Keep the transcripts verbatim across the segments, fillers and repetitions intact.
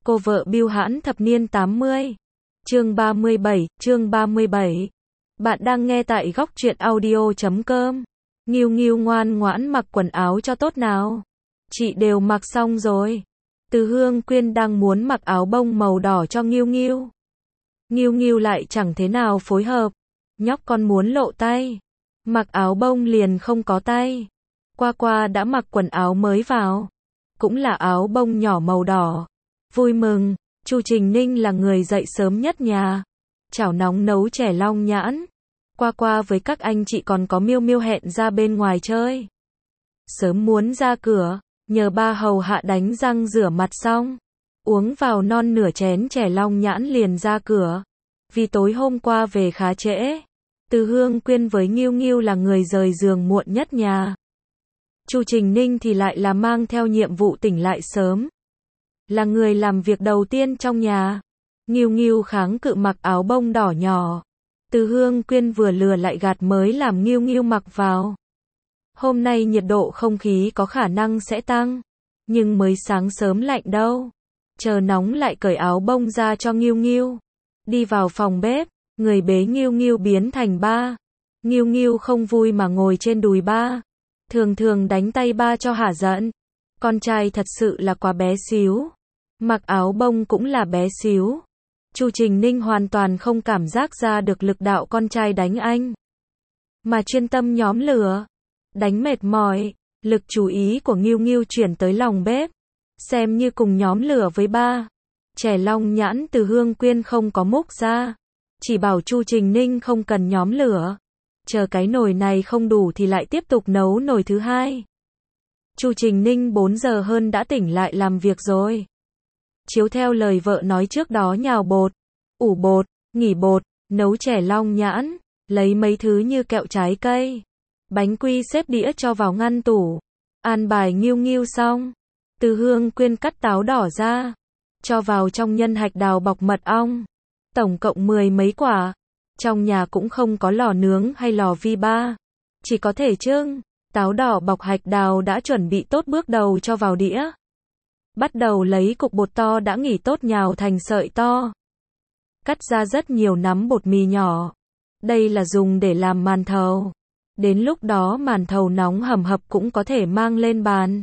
Cô vợ bưu hãn thập niên tám mươi. Chương ba mươi bảy, chương ba mươi bảy. Bạn đang nghe tại góc truyện audio chấm com. Nghiêu Nghiêu ngoan ngoãn mặc quần áo cho tốt nào. Chị đều mặc xong rồi. Từ Hương Quyên đang muốn mặc áo bông màu đỏ cho Nghiêu Nghiêu. Nghiêu Nghiêu lại chẳng thế nào phối hợp. Nhóc con muốn lộ tay. Mặc áo bông liền không có tay. Qua Qua đã mặc quần áo mới vào. Cũng là áo bông nhỏ màu đỏ. Vui mừng, Chu Trình Ninh là người dậy sớm nhất nhà. Chảo nóng nấu chè long nhãn. Qua Qua với các anh chị còn có Miêu Miêu hẹn ra bên ngoài chơi. Sớm muốn ra cửa, nhờ ba hầu hạ đánh răng rửa mặt xong. Uống vào non nửa chén chè long nhãn liền ra cửa. Vì tối hôm qua về khá trễ. Từ Hương Quyên với Nghiêu Nghiêu là người rời giường muộn nhất nhà. Chu Trình Ninh thì lại là mang theo nhiệm vụ tỉnh lại sớm. Là người làm việc đầu tiên trong nhà. Nghiêu Nghiêu kháng cự mặc áo bông đỏ nhỏ. Từ Hương Quyên vừa lừa lại gạt mới làm Nghiêu Nghiêu mặc vào. Hôm nay nhiệt độ không khí có khả năng sẽ tăng. Nhưng mới sáng sớm lạnh đâu. Chờ nóng lại cởi áo bông ra cho Nghiêu Nghiêu. Đi vào phòng bếp, người bế Nghiêu Nghiêu biến thành ba. Nghiêu Nghiêu không vui mà ngồi trên đùi ba. Thường thường đánh tay ba cho hả giận. Con trai thật sự là quá bé xíu. Mặc áo bông cũng là bé xíu. Chu Trình Ninh hoàn toàn không cảm giác ra được lực đạo con trai đánh anh. Mà chuyên tâm nhóm lửa. Đánh mệt mỏi, lực chú ý của Nghiêu Nghiêu chuyển tới lòng bếp. Xem như cùng nhóm lửa với ba. Chè long nhãn Từ Hương Quyên không có múc ra. Chỉ bảo Chu Trình Ninh không cần nhóm lửa. Chờ cái nồi này không đủ thì lại tiếp tục nấu nồi thứ hai. Chu Trình Ninh bốn giờ hơn đã tỉnh lại làm việc rồi. Chiếu theo lời vợ nói trước đó nhào bột, ủ bột, nghỉ bột, nấu chè long nhãn, lấy mấy thứ như kẹo trái cây, bánh quy xếp đĩa cho vào ngăn tủ. An bài Nghiêu Nghiêu xong. Từ Hương Quyên cắt táo đỏ ra, cho vào trong nhân hạch đào bọc mật ong. Tổng cộng mười mấy quả. Trong nhà cũng không có lò nướng hay lò vi ba. Chỉ có thể trưng. Táo đỏ bọc hạch đào đã chuẩn bị tốt bước đầu cho vào đĩa. Bắt đầu lấy cục bột to đã nghỉ tốt nhào thành sợi to. Cắt ra rất nhiều nắm bột mì nhỏ. Đây là dùng để làm màn thầu. Đến lúc đó màn thầu nóng hầm hập cũng có thể mang lên bàn.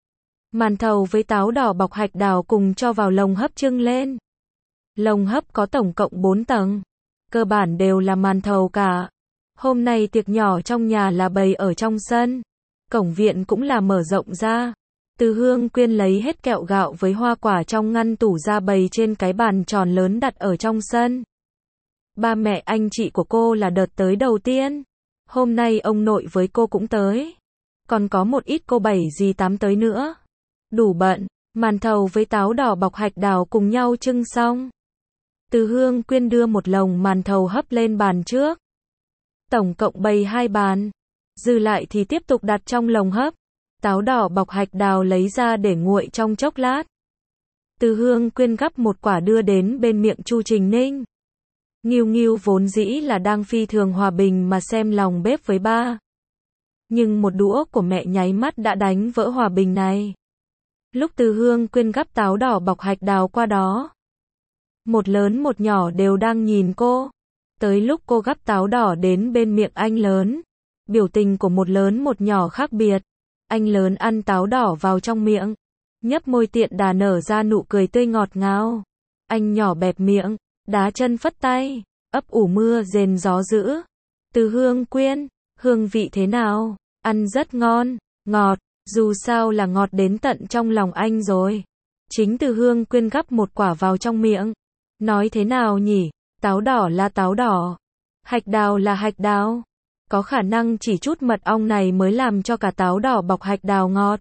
Màn thầu với táo đỏ bọc hạch đào cùng cho vào lồng hấp trưng lên. Lồng hấp có tổng cộng bốn tầng. Cơ bản đều là màn thầu cả. Hôm nay tiệc nhỏ trong nhà là bày ở trong sân. Cổng viện cũng là mở rộng ra. Từ Hương Quyên lấy hết kẹo gạo với hoa quả trong ngăn tủ ra bày trên cái bàn tròn lớn đặt ở trong sân. Ba mẹ anh chị của cô là đợt tới đầu tiên. Hôm nay ông nội với cô cũng tới. Còn có một ít cô bảy dì tám tới nữa. Đủ bận, màn thầu với táo đỏ bọc hạch đào cùng nhau trưng xong. Từ Hương Quyên đưa một lồng màn thầu hấp lên bàn trước. Tổng cộng bày hai bàn. Dư lại thì tiếp tục đặt trong lồng hấp. Táo đỏ bọc hạch đào lấy ra để nguội trong chốc lát. Từ Hương Quyên gắp một quả đưa đến bên miệng Chu Trình Ninh. Nghiêu Nghiêu vốn dĩ là đang phi thường hòa bình mà xem lòng bếp với ba. Nhưng một đũa của mẹ nháy mắt đã đánh vỡ hòa bình này. Lúc Từ Hương Quyên gắp táo đỏ bọc hạch đào qua đó. Một lớn một nhỏ đều đang nhìn cô. Tới lúc cô gắp táo đỏ đến bên miệng anh lớn. Biểu tình của một lớn một nhỏ khác biệt. Anh lớn ăn táo đỏ vào trong miệng. Nhấp môi tiện đà nở ra nụ cười tươi ngọt ngào. Anh nhỏ bẹp miệng, đá chân phất tay, ấp ủ mưa rền gió dữ. Từ Hương Quyên, hương vị thế nào? Ăn rất ngon, ngọt, dù sao là ngọt đến tận trong lòng anh rồi. Chính Từ Hương Quyên gắp một quả vào trong miệng. Nói thế nào nhỉ? Táo đỏ là táo đỏ. Hạch đào là hạch đào. Có khả năng chỉ chút mật ong này mới làm cho cả táo đỏ bọc hạch đào ngọt.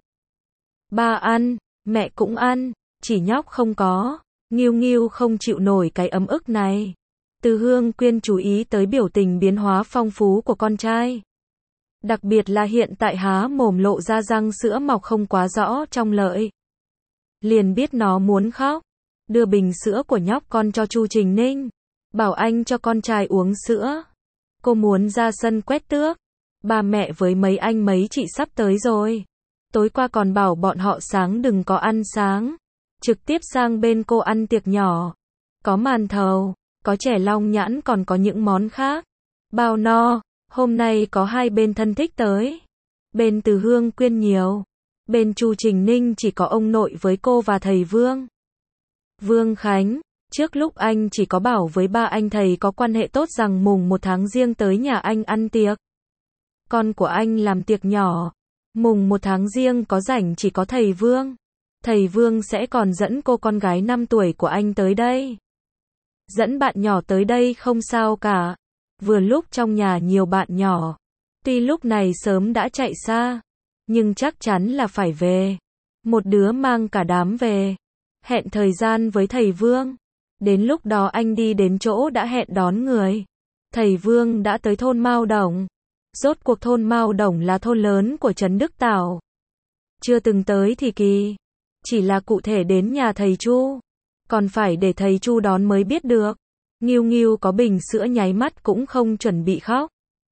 Ba ăn, mẹ cũng ăn, chỉ nhóc không có. Nghiêu Nghiêu không chịu nổi cái ấm ức này. Từ Hương Quyên chú ý tới biểu tình biến hóa phong phú của con trai. Đặc biệt là hiện tại há mồm lộ ra răng sữa mọc không quá rõ trong lợi. Liền biết nó muốn khóc. Đưa bình sữa của nhóc con cho Chu Trình Ninh. Bảo anh cho con trai uống sữa. Cô muốn ra sân quét tước. Ba mẹ với mấy anh mấy chị sắp tới rồi. Tối qua còn bảo bọn họ sáng đừng có ăn sáng. trực tiếp sang bên cô ăn tiệc nhỏ. Có màn thầu, có chè long nhãn còn có những món khác. Bao no, hôm nay có hai bên thân thích tới. Bên Từ Hương Quyên nhiều. Bên Chu Trình Ninh chỉ có ông nội với cô và thầy Vương. Vương Khánh, trước lúc anh chỉ có bảo với ba anh thầy có quan hệ tốt rằng mùng một tháng Giêng tới nhà anh ăn tiệc. Con của anh làm tiệc nhỏ. Mùng một tháng Giêng có rảnh chỉ có thầy Vương. Thầy Vương sẽ còn dẫn cô con gái năm tuổi của anh tới đây. Dẫn bạn nhỏ tới đây không sao cả. Vừa lúc trong nhà nhiều bạn nhỏ. Tuy lúc này sớm đã chạy xa, nhưng chắc chắn là phải về. Một đứa mang cả đám về. Hẹn thời gian với thầy Vương. Đến lúc đó anh đi đến chỗ đã hẹn đón người. Thầy Vương đã tới thôn Mao Đồng. Rốt cuộc thôn Mao Đồng là thôn lớn của trấn Đức Tảo. Chưa từng tới thì kỳ. Chỉ là cụ thể đến nhà thầy Chu. Còn phải để thầy Chu đón mới biết được. Nghiêu Nghiêu có bình sữa nháy mắt cũng không chuẩn bị khóc.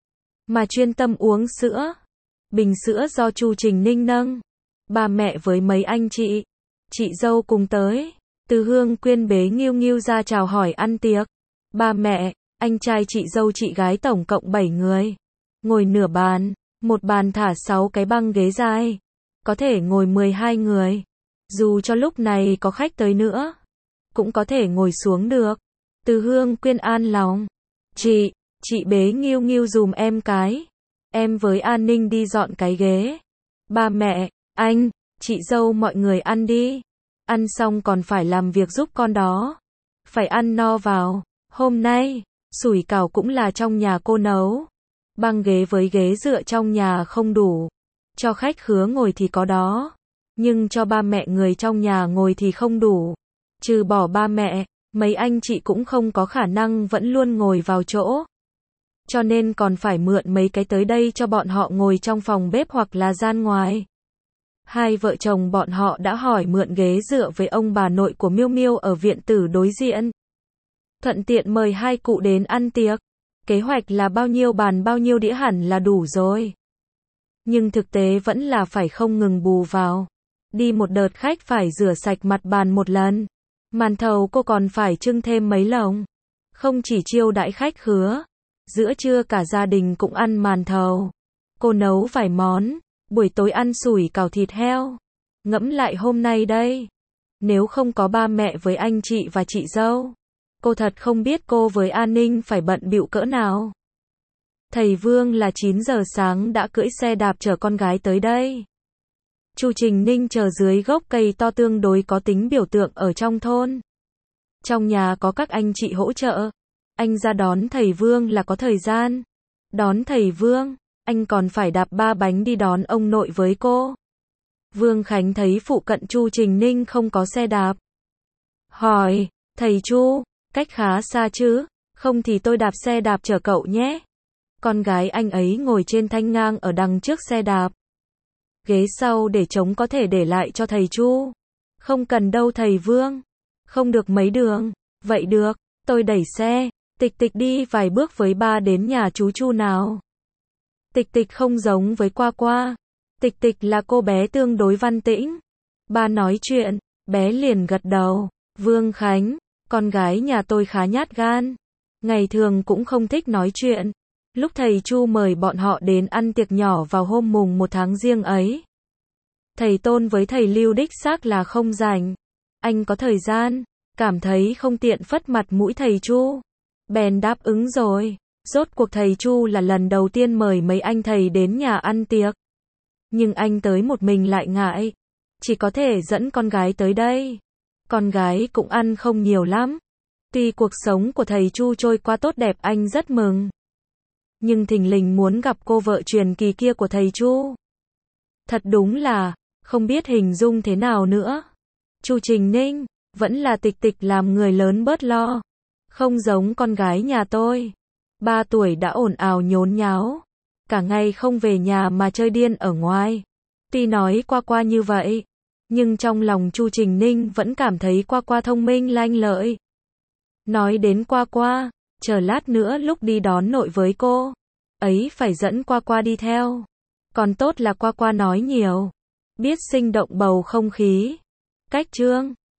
Mà chuyên tâm uống sữa. Bình sữa do Chu Trình Ninh nâng. Ba mẹ với mấy anh chị, chị dâu cùng tới. Từ Hương Quyên bế Nghiêu Nghiêu ra chào hỏi ăn tiệc. Ba mẹ, anh trai chị dâu chị gái tổng cộng bảy người. Ngồi nửa bàn, một bàn thả sáu cái băng ghế dài. Có thể ngồi mười hai người. Dù cho lúc này có khách tới nữa, cũng có thể ngồi xuống được. Từ Hương Quyên an lòng. Chị, chị bế Nghiêu Nghiêu dùm em cái. Em với An Ninh đi dọn cái ghế. Ba mẹ, anh, chị dâu mọi người ăn đi. Ăn xong còn phải làm việc giúp con đó. Phải ăn no vào. Hôm nay, sủi cảo cũng là trong nhà cô nấu. Băng ghế với ghế dựa trong nhà không đủ. Cho khách khứa ngồi thì có đó. Nhưng cho ba mẹ người trong nhà ngồi thì không đủ. Trừ bỏ ba mẹ, mấy anh chị cũng không có khả năng vẫn luôn ngồi vào chỗ. Cho nên còn phải mượn mấy cái tới đây cho bọn họ ngồi trong phòng bếp hoặc là gian ngoài. Hai vợ chồng bọn họ đã hỏi mượn ghế dựa với ông bà nội của Miêu Miêu ở viện tử đối diện. Thuận tiện mời hai cụ đến ăn tiệc. Kế hoạch là bao nhiêu bàn bao nhiêu đĩa hẳn là đủ rồi. Nhưng thực tế vẫn là phải không ngừng bù vào. Đi một đợt khách phải rửa sạch mặt bàn một lần. Màn thầu cô còn phải trưng thêm mấy lồng. Không chỉ chiêu đãi khách khứa. Giữa trưa cả gia đình cũng ăn màn thầu. Cô nấu vài món. Buổi tối ăn sủi cảo thịt heo. Ngẫm lại hôm nay đây. Nếu không có ba mẹ với anh chị và chị dâu, cô thật không biết cô với An Ninh phải bận bịu cỡ nào. Thầy Vương là chín giờ sáng đã cưỡi xe đạp chở con gái tới đây. Chu Trình Ninh chờ dưới gốc cây to tương đối có tính biểu tượng ở trong thôn. Trong nhà có các anh chị hỗ trợ. Anh ra đón thầy Vương là có thời gian. Đón thầy Vương, anh còn phải đạp ba bánh đi đón ông nội với cô. Vương Khánh thấy phụ cận Chu Trình Ninh không có xe đạp. Hỏi, thầy Chu, cách khá xa chứ, không thì tôi đạp xe đạp chở cậu nhé. Con gái anh ấy ngồi trên thanh ngang ở đằng trước xe đạp. Ghế sau để trống có thể để lại cho thầy Chu. Không cần đâu thầy Vương. Không được mấy đường. Vậy được, tôi đẩy xe. Tịch Tịch đi vài bước với ba đến nhà chú Chu nào. Tịch Tịch không giống với Qua Qua. Tịch Tịch là cô bé tương đối văn tĩnh. Ba nói chuyện, bé liền gật đầu. Vương Khánh, con gái nhà tôi khá nhát gan. Ngày thường cũng không thích nói chuyện. Lúc thầy Chu mời bọn họ đến ăn tiệc nhỏ vào hôm mùng một tháng Giêng ấy. Thầy Tôn với thầy Lưu đích xác là không rảnh. Anh có thời gian, cảm thấy không tiện phất mặt mũi thầy Chu. Bèn đáp ứng rồi. Rốt cuộc thầy Chu là lần đầu tiên mời mấy anh thầy đến nhà ăn tiệc. Nhưng anh tới một mình lại ngại. Chỉ có thể dẫn con gái tới đây. Con gái cũng ăn không nhiều lắm. Tuy cuộc sống của thầy Chu trôi qua tốt đẹp anh rất mừng. Nhưng thình lình muốn gặp cô vợ truyền kỳ kia của thầy Chu. Thật đúng là, không biết hình dung thế nào nữa. Chu Trình Ninh, vẫn là Tịch Tịch làm người lớn bớt lo. Không giống con gái nhà tôi. Ba tuổi đã ồn ào nhốn nháo. Cả ngày không về nhà mà chơi điên ở ngoài. Tuy nói Qua Qua như vậy, nhưng trong lòng Chu Trình Ninh vẫn cảm thấy Qua Qua thông minh lanh lợi. Nói đến Qua Qua, chờ lát nữa lúc đi đón nội với cô, ấy phải dẫn Qua Qua đi theo. Còn tốt là Qua Qua nói nhiều, biết sinh động bầu không khí. Cách chương